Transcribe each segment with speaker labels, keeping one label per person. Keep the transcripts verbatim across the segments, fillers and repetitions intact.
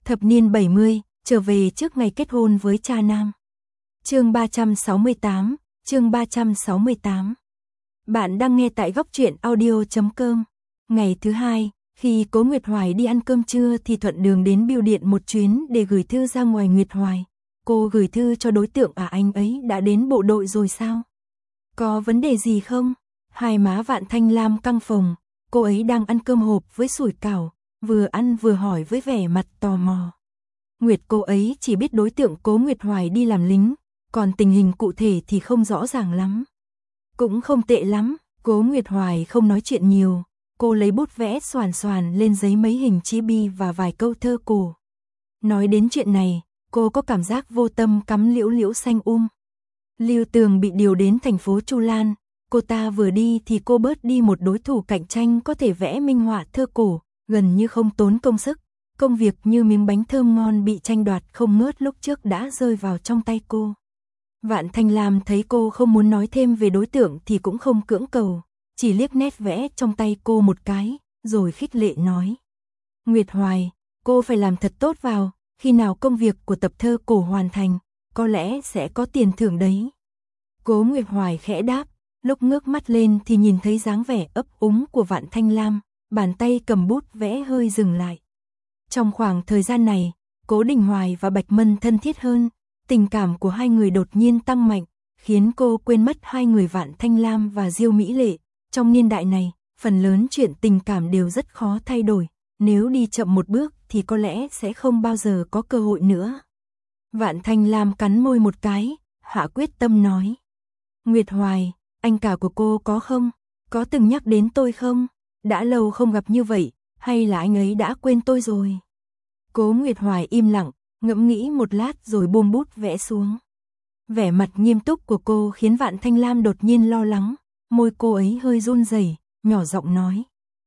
Speaker 1: Thập niên bảy mươi, trở về trước ngày kết hôn với cha nam. Chương ba trăm sáu mươi tám, chương ba trăm sáu mươi tám. Bạn đang nghe tại góc truyện audio chấm com. Ngày thứ hai, khi Cố Nguyệt Hoài đi ăn cơm trưa thì thuận đường đến bưu điện một chuyến để gửi thư ra ngoài. Nguyệt Hoài, cô gửi thư cho đối tượng à, anh ấy đã đến bộ đội rồi sao? Có vấn đề gì không? Hai má Vạn Thanh Lam căng phồng, cô ấy đang ăn cơm hộp với sủi cảo, vừa ăn vừa hỏi với vẻ mặt tò mò. Nguyệt, cô ấy chỉ biết đối tượng Cố Nguyệt Hoài đi làm lính, còn tình hình cụ thể thì không rõ ràng lắm. Cũng không tệ lắm, Cố Nguyệt Hoài không nói chuyện nhiều, cô lấy bút vẽ xoàn xoàn lên giấy mấy hình chữ bi và vài câu thơ cổ. Nói đến chuyện này, cô có cảm giác vô tâm cắm liễu liễu xanh um. Lưu Tường bị điều đến thành phố Chu Lan, cô ta vừa đi thì cô bớt đi một đối thủ cạnh tranh có thể vẽ minh họa thơ cổ, gần như không tốn công sức. Công việc như miếng bánh thơm ngon bị tranh đoạt không ngớt lúc trước đã rơi vào trong tay cô. Vạn Thanh Lam thấy cô không muốn nói thêm về đối tượng thì cũng không cưỡng cầu, chỉ liếc nét vẽ trong tay cô một cái, rồi khích lệ nói. Nguyệt Hoài, cô phải làm thật tốt vào, khi nào công việc của tập thơ cổ hoàn thành, có lẽ sẽ có tiền thưởng đấy. Cố Nguyệt Hoài khẽ đáp, lúc ngước mắt lên thì nhìn thấy dáng vẻ ấp úng của Vạn Thanh Lam, bàn tay cầm bút vẽ hơi dừng lại. Trong khoảng thời gian này, Cố Đình Hoài và Bạch Mân thân thiết hơn, tình cảm của hai người đột nhiên tăng mạnh, khiến cô quên mất hai người Vạn Thanh Lam và Diêu Mỹ Lệ. Trong niên đại này, phần lớn chuyện tình cảm đều rất khó thay đổi, nếu đi chậm một bước thì có lẽ sẽ không bao giờ có cơ hội nữa. Vạn Thanh Lam cắn môi một cái, hạ quyết tâm nói. Nguyệt Hoài, anh cả của cô có không? Có từng nhắc đến tôi không? Đã lâu không gặp như vậy, hay là anh ấy đã quên tôi rồi? Cố Nguyệt Hoài im lặng, ngẫm nghĩ một lát rồi buông bút vẽ xuống. Vẻ mặt nghiêm túc của cô khiến Vạn Thanh Lam đột nhiên lo lắng, môi cô ấy hơi run rẩy, nhỏ giọng nói.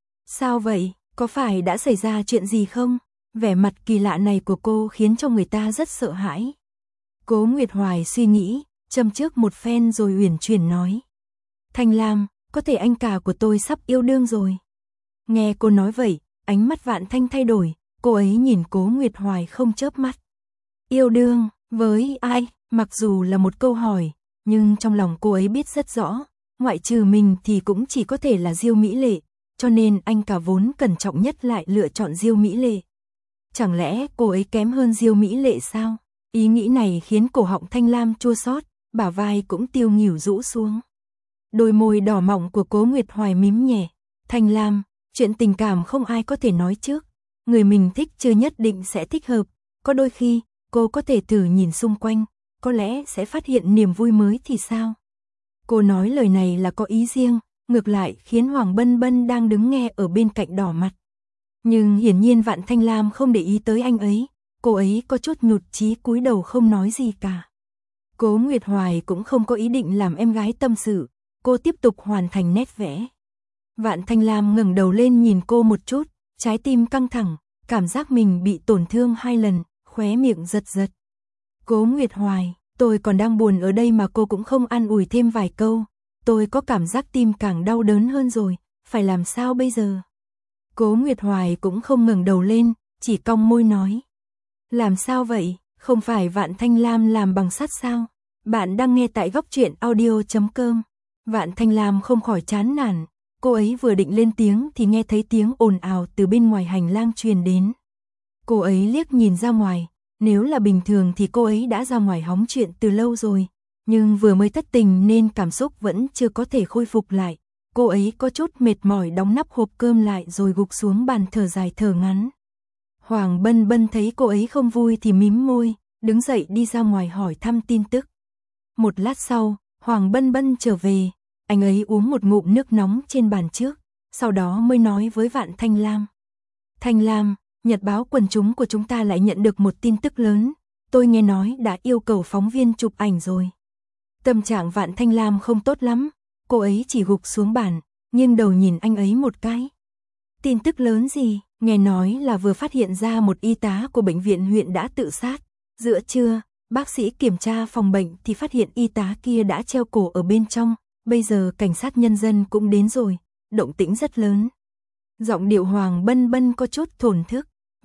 Speaker 1: Sao vậy, có phải đã xảy ra chuyện gì không? Vẻ mặt kỳ lạ này của cô khiến cho người ta rất sợ hãi. Cố Nguyệt Hoài suy nghĩ, châm trước một phen rồi uyển chuyển nói. Thanh Lam, có thể anh cả của tôi sắp yêu đương rồi. Nghe cô nói vậy, ánh mắt Vạn Thanh thay đổi, cô ấy nhìn Cố Nguyệt Hoài không chớp mắt. Yêu đương, với ai? Mặc dù là một câu hỏi, nhưng trong lòng cô ấy biết rất rõ, ngoại trừ mình thì cũng chỉ có thể là Diêu Mỹ Lệ, cho nên anh cả vốn cẩn trọng nhất lại lựa chọn Diêu Mỹ Lệ. Chẳng lẽ cô ấy kém hơn Diêu Mỹ Lệ sao? Ý nghĩ này khiến cổ họng Thanh Lam chua xót, bả vai cũng tiêu nghỉu rũ xuống. Đôi môi đỏ mọng của Cố Nguyệt Hoài mím nhẹ. Thanh Lam, chuyện tình cảm không ai có thể nói trước, người mình thích chưa nhất định sẽ thích hợp, có đôi khi cô có thể thử nhìn xung quanh, có lẽ sẽ phát hiện niềm vui mới thì sao? Cô nói lời này là có ý riêng, ngược lại khiến Hoàng Bân Bân đang đứng nghe ở bên cạnh đỏ mặt. Nhưng hiển nhiên Vạn Thanh Lam không để ý tới anh ấy, cô ấy có chút nhụt chí cúi đầu không nói gì cả. Cố Nguyệt Hoài cũng không có ý định làm em gái tâm sự, cô tiếp tục hoàn thành nét vẽ. Vạn Thanh Lam ngẩng đầu lên nhìn cô một chút, trái tim căng thẳng, cảm giác mình bị tổn thương hai lần, khóe miệng giật giật. Cố Nguyệt Hoài, tôi còn đang buồn ở đây mà cô cũng không an ủi thêm vài câu, tôi có cảm giác tim càng đau đớn hơn rồi, phải làm sao bây giờ? Cố Nguyệt Hoài cũng không ngẩng đầu lên, chỉ cong môi nói. Làm sao vậy, không phải Vạn Thanh Lam làm bằng sắt sao? Bạn đang nghe tại góc truyện audio chấm com. Vạn Thanh Lam không khỏi chán nản, cô ấy vừa định lên tiếng thì nghe thấy tiếng ồn ào từ bên ngoài hành lang truyền đến. Cô ấy liếc nhìn ra ngoài, nếu là bình thường thì cô ấy đã ra ngoài hóng chuyện từ lâu rồi, nhưng vừa mới thất tình nên cảm xúc vẫn chưa có thể khôi phục lại. Cô ấy có chút mệt mỏi đóng nắp hộp cơm lại rồi gục xuống bàn thở dài thở ngắn. Hoàng Bân Bân thấy cô ấy không vui thì mím môi, đứng dậy đi ra ngoài hỏi thăm tin tức. Một lát sau, Hoàng Bân Bân trở về, anh ấy uống một ngụm nước nóng trên bàn trước, sau đó mới nói với Vạn Thanh Lam. Thanh Lam, nhật báo quần chúng của chúng ta lại nhận được một tin tức lớn, tôi nghe nói đã yêu cầu phóng viên chụp ảnh rồi. Tâm trạng Vạn Thanh Lam không tốt lắm, cô ấy chỉ gục xuống bàn, nghiêng đầu nhìn anh ấy một cái. Tin tức lớn gì? Nghe nói là vừa phát hiện ra một y tá của bệnh viện huyện đã tự sát. Giữa trưa, bác sĩ kiểm tra phòng bệnh thì phát hiện y tá kia đã treo cổ ở bên trong. Bây giờ cảnh sát nhân dân cũng đến rồi, động tĩnh rất lớn. Giọng điệu Hoàng Bân Bân có chút thổn thức.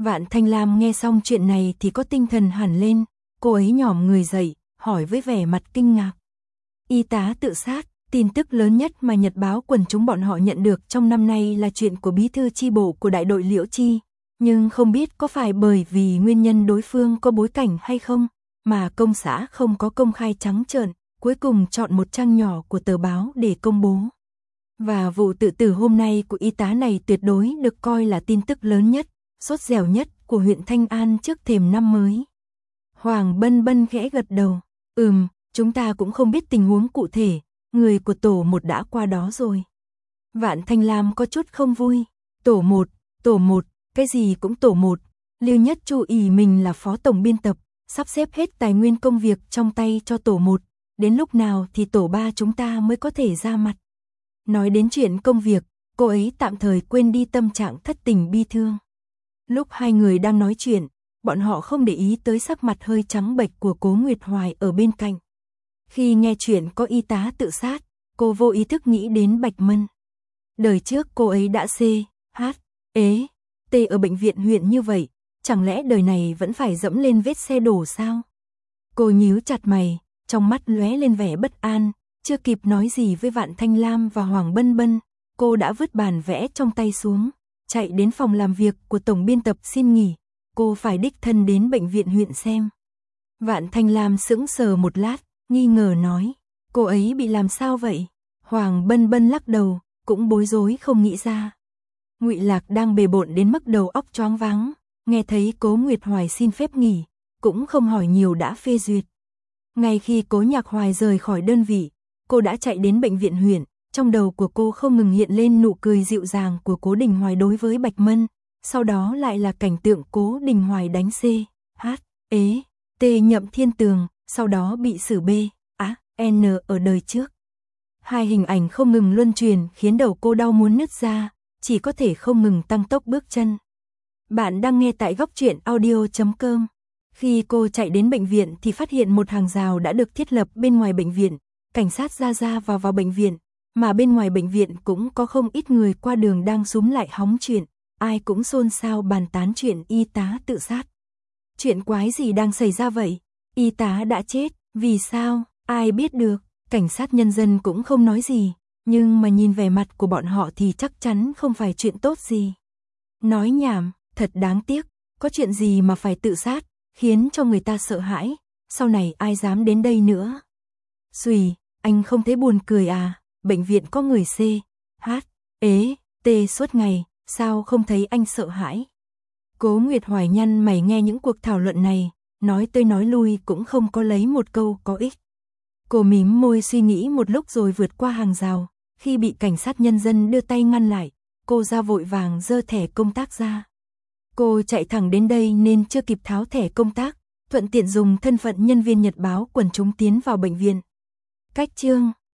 Speaker 1: Vạn Thanh Lam nghe xong chuyện này thì có tinh thần hẳn lên, cô ấy nhỏm người dậy, hỏi với vẻ mặt kinh ngạc. Y tá tự sát, tin tức lớn nhất mà nhật báo quần chúng bọn họ nhận được trong năm nay là chuyện của bí thư chi bộ của đại đội Liễu Chi, nhưng không biết có phải bởi vì nguyên nhân đối phương có bối cảnh hay không, mà công xã không có công khai trắng trợn, cuối cùng chọn một trang nhỏ của tờ báo để công bố. Và vụ tự tử hôm nay của y tá này tuyệt đối được coi là tin tức lớn nhất, sốt dẻo nhất của huyện Thanh An trước thềm năm mới. Hoàng Bân Bân khẽ gật đầu, ừm, chúng ta cũng không biết tình huống cụ thể, người của tổ một đã qua đó rồi. Vạn Thanh Lam có chút không vui, tổ một, tổ một, cái gì cũng tổ một, Lưu Nhất Chu ỷ mình là phó tổng biên tập, sắp xếp hết tài nguyên công việc trong tay cho tổ một, đến lúc nào thì tổ ba chúng ta mới có thể ra mặt. Nói đến chuyện công việc, cô ấy tạm thời quên đi tâm trạng thất tình bi thương. Lúc hai người đang nói chuyện, bọn họ không để ý tới sắc mặt hơi trắng bệch của Cố Nguyệt Hoài ở bên cạnh. Khi nghe chuyện có y tá tự sát, cô vô ý thức nghĩ đến Bạch Mân. Đời trước cô ấy đã C, H, ế, T ở bệnh viện huyện như vậy, chẳng lẽ đời này vẫn phải dẫm lên vết xe đổ sao? Cô nhíu chặt mày, trong mắt lóe lên vẻ bất an, chưa kịp nói gì với Vạn Thanh Lam và Hoàng Bân Bân, cô đã vứt bản vẽ trong tay xuống, chạy đến phòng làm việc của tổng biên tập xin nghỉ, cô phải đích thân đến bệnh viện huyện xem. Vạn Thanh Lam sững sờ một lát, nghi ngờ nói, cô ấy bị làm sao vậy? Hoàng Bân Bân lắc đầu, cũng bối rối không nghĩ ra. Ngụy Lạc đang bề bộn đến mức đầu óc choáng váng, nghe thấy Cố Nguyệt Hoài xin phép nghỉ, cũng không hỏi nhiều đã phê duyệt. Ngay khi Cố Nhạc Hoài rời khỏi đơn vị, cô đã chạy đến bệnh viện huyện, trong đầu của cô không ngừng hiện lên nụ cười dịu dàng của Cố Đình Hoài đối với Bạch Mân, sau đó lại là cảnh tượng Cố Đình Hoài đánh C, H, ế, T Nhậm Thiên Tường, sau đó bị xử B, A, N ở đời trước. Hai hình ảnh không ngừng luân truyền khiến đầu cô đau muốn nứt ra, chỉ có thể không ngừng tăng tốc bước chân. Bạn đang nghe tại góc truyện audio chấm com. Khi cô chạy đến bệnh viện thì phát hiện một hàng rào đã được thiết lập bên ngoài bệnh viện, cảnh sát ra ra vào vào bệnh viện, mà bên ngoài bệnh viện cũng có không ít người qua đường đang xúm lại hóng chuyện, ai cũng xôn xao bàn tán chuyện y tá tự sát. Chuyện quái gì đang xảy ra vậy? Y tá đã chết, vì sao? Ai biết được, cảnh sát nhân dân cũng không nói gì, nhưng mà nhìn vẻ mặt của bọn họ thì chắc chắn không phải chuyện tốt gì. Nói nhảm, thật đáng tiếc, có chuyện gì mà phải tự sát, khiến cho người ta sợ hãi, sau này ai dám đến đây nữa. Xùy, anh không thấy buồn cười à, bệnh viện có người C, H, ế, T suốt ngày, sao không thấy anh sợ hãi? Cố Nguyệt Hoài nhăn mày nghe những cuộc thảo luận này, nói tới nói lui cũng không có lấy một câu có ích. Cô mím môi suy nghĩ một lúc rồi vượt qua hàng rào, khi bị cảnh sát nhân dân đưa tay ngăn lại, cô ra vội vàng giơ thẻ công tác ra. Cô chạy thẳng đến đây nên chưa kịp tháo thẻ công tác, thuận tiện dùng thân phận nhân viên nhật báo quần chúng tiến vào bệnh viện. Cách chương